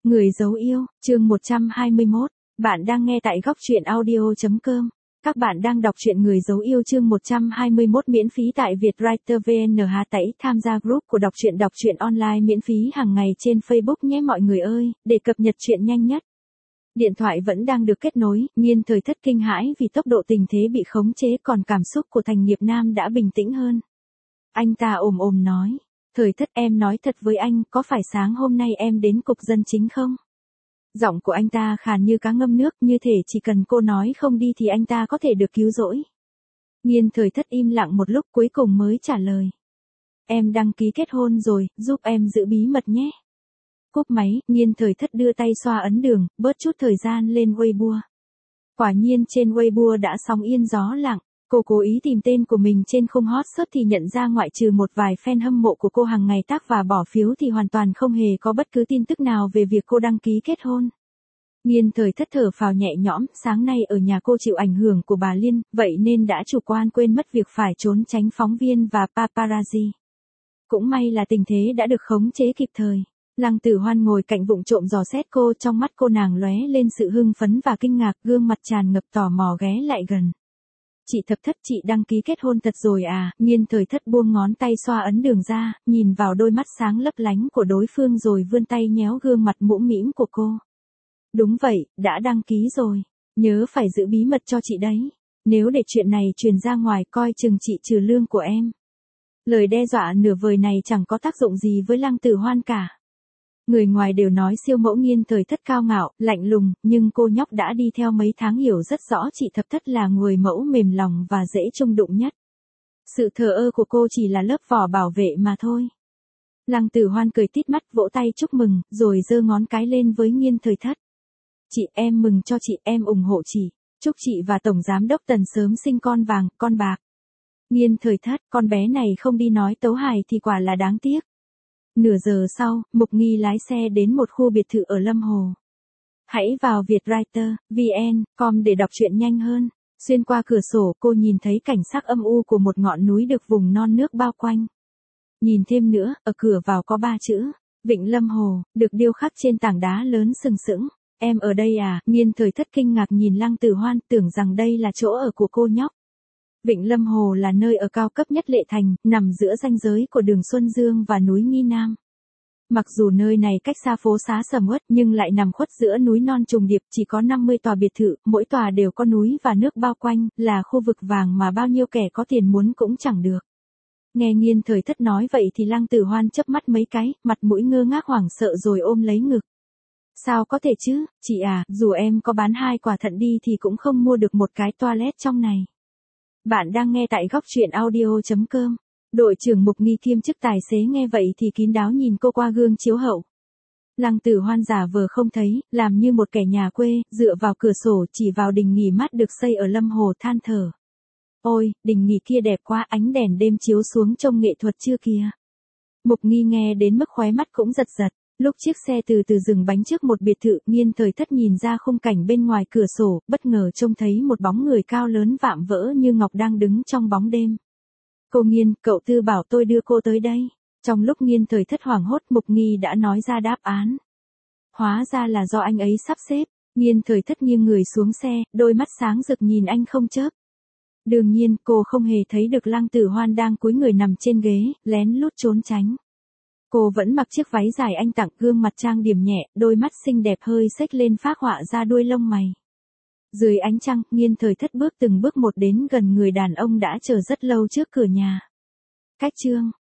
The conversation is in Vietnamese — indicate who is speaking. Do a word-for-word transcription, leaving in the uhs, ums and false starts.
Speaker 1: Người dấu yêu, chương một trăm hai mươi mốt. Bạn đang nghe tại góc truyện audio chấm com. Các bạn đang đọc truyện Người dấu yêu chương một trăm hai mươi mốt miễn phí tại Vietwriter vê en H tẩy tham gia group của đọc truyện đọc truyện online miễn phí hàng ngày trên Facebook nhé mọi người ơi, để cập nhật truyện nhanh nhất. Điện thoại vẫn đang được kết nối, Nhiên Thời Thất kinh hãi vì tốc độ tình thế bị khống chế, còn cảm xúc của Thành Nghiệp Nam đã bình tĩnh hơn. Anh ta ồm ồm nói. Thời Thất, em nói thật với anh, có phải sáng hôm nay em đến cục dân chính không? Giọng của anh ta khàn như cá ngâm nước, như thể chỉ cần cô nói không đi thì anh ta có thể được cứu rỗi. Nhiên Thời Thất im lặng một lúc cuối cùng mới trả lời. Em đăng ký kết hôn rồi, giúp em giữ bí mật nhé. Cúp máy, Nhiên Thời Thất đưa tay xoa ấn đường, bớt chút thời gian lên Weibo. Quả nhiên trên Weibo đã sóng yên gió lặng. Cô cố ý tìm tên của mình trên khung hot search thì nhận ra ngoại trừ một vài fan hâm mộ của cô hàng ngày tác và bỏ phiếu thì hoàn toàn không hề có bất cứ tin tức nào về việc cô đăng ký kết hôn. Nhiên Thời Thất thở phào nhẹ nhõm, sáng nay ở nhà cô chịu ảnh hưởng của bà Liên, vậy nên đã chủ quan quên mất việc phải trốn tránh phóng viên và paparazzi. Cũng may là tình thế đã được khống chế kịp thời. Lăng Tử Hoan ngồi cạnh vụng trộm dò xét cô, trong mắt cô nàng lóe lên sự hưng phấn và kinh ngạc, gương mặt tràn ngập tò mò ghé lại gần. Chị Thập Thất, chị đăng ký kết hôn thật rồi à? Nhiên Thời Thất buông ngón tay xoa ấn đường ra, nhìn vào đôi mắt sáng lấp lánh của đối phương rồi vươn tay nhéo gương mặt mũm mĩm của cô. Đúng vậy, đã đăng ký rồi. Nhớ phải giữ bí mật cho chị đấy. Nếu để chuyện này truyền ra ngoài coi chừng chị trừ lương của em. Lời đe dọa nửa vời này chẳng có tác dụng gì với Lăng Tử Hoan cả. Người ngoài đều nói siêu mẫu Nhiên Thời Thất cao ngạo, lạnh lùng, nhưng cô nhóc đã đi theo mấy tháng hiểu rất rõ chị Thập Thất là người mẫu mềm lòng và dễ chung đụng nhất. Sự thờ ơ của cô chỉ là lớp vỏ bảo vệ mà thôi. Lăng Tử Hoan cười tít mắt vỗ tay chúc mừng, rồi giơ ngón cái lên với Nhiên Thời Thất. Chị, em mừng cho chị, em ủng hộ chị. Chúc chị và Tổng Giám Đốc Tần sớm sinh con vàng, con bạc. Nhiên Thời Thất, con bé này không đi nói tấu hài thì quả là đáng tiếc. Nửa giờ sau, Mục Nghi lái xe đến một khu biệt thự ở Lâm Hồ. Hãy vào Vietwriter vê en chấm com để đọc truyện nhanh hơn. Xuyên qua cửa sổ cô nhìn thấy cảnh sắc âm u của một ngọn núi được vùng non nước bao quanh. Nhìn thêm nữa, ở cửa vào có ba chữ, Vịnh Lâm Hồ, được điêu khắc trên tảng đá lớn sừng sững. Em ở đây à? Nhiên Thời Thất kinh ngạc nhìn Lăng Tử Hoan, tưởng rằng đây là chỗ ở của cô nhóc. Vịnh Lâm Hồ là nơi ở cao cấp nhất Lệ Thành, nằm giữa ranh giới của đường Xuân Dương và núi Nghi Nam. Mặc dù nơi này cách xa phố xá sầm uất nhưng lại nằm khuất giữa núi non trùng điệp, chỉ có năm mươi tòa biệt thự, mỗi tòa đều có núi và nước bao quanh, là khu vực vàng mà bao nhiêu kẻ có tiền muốn cũng chẳng được. Nghe Nhiên Thời Thất nói vậy thì Lăng Tử Hoan chớp mắt mấy cái, mặt mũi ngơ ngác hoảng sợ rồi ôm lấy ngực. Sao có thể chứ, chị à, dù em có bán hai quả thận đi thì cũng không mua được một cái toilet trong này. Bạn đang nghe tại góc truyện audio chấm com. Đội trưởng Mục Nghi kiêm chức tài xế nghe vậy thì kín đáo nhìn cô qua gương chiếu hậu. Lăng Tử Hoan giả vờ không thấy, làm như một kẻ nhà quê, dựa vào cửa sổ chỉ vào đình nghỉ mát được xây ở Lâm Hồ than thở. Ôi, đình nghỉ kia đẹp quá, ánh đèn đêm chiếu xuống trông nghệ thuật chưa kìa. Mục Nghi nghe đến mức khóe mắt cũng giật giật. Lúc chiếc xe từ từ dừng bánh trước một biệt thự, Nhiên Thời Thất nhìn ra khung cảnh bên ngoài cửa sổ, bất ngờ trông thấy một bóng người cao lớn vạm vỡ như ngọc đang đứng trong bóng đêm. Cô Nhiên, cậu Tư bảo tôi đưa cô tới đây. Trong lúc Nhiên Thời Thất hoảng hốt, Mục Nghi đã nói ra đáp án. Hóa ra là do anh ấy sắp xếp. Nhiên Thời Thất nghiêng người xuống xe, đôi mắt sáng rực nhìn anh không chớp. Đương nhiên, cô không hề thấy được Lăng Tử Hoan đang cúi người nằm trên ghế, lén lút trốn tránh. Cô vẫn mặc chiếc váy dài anh tặng, gương mặt trang điểm nhẹ, đôi mắt xinh đẹp hơi xếch lên phác họa ra đuôi lông mày. Dưới ánh trăng, Nhiên Thời Thất bước từng bước một đến gần người đàn ông đã chờ rất lâu trước cửa nhà. Cách chương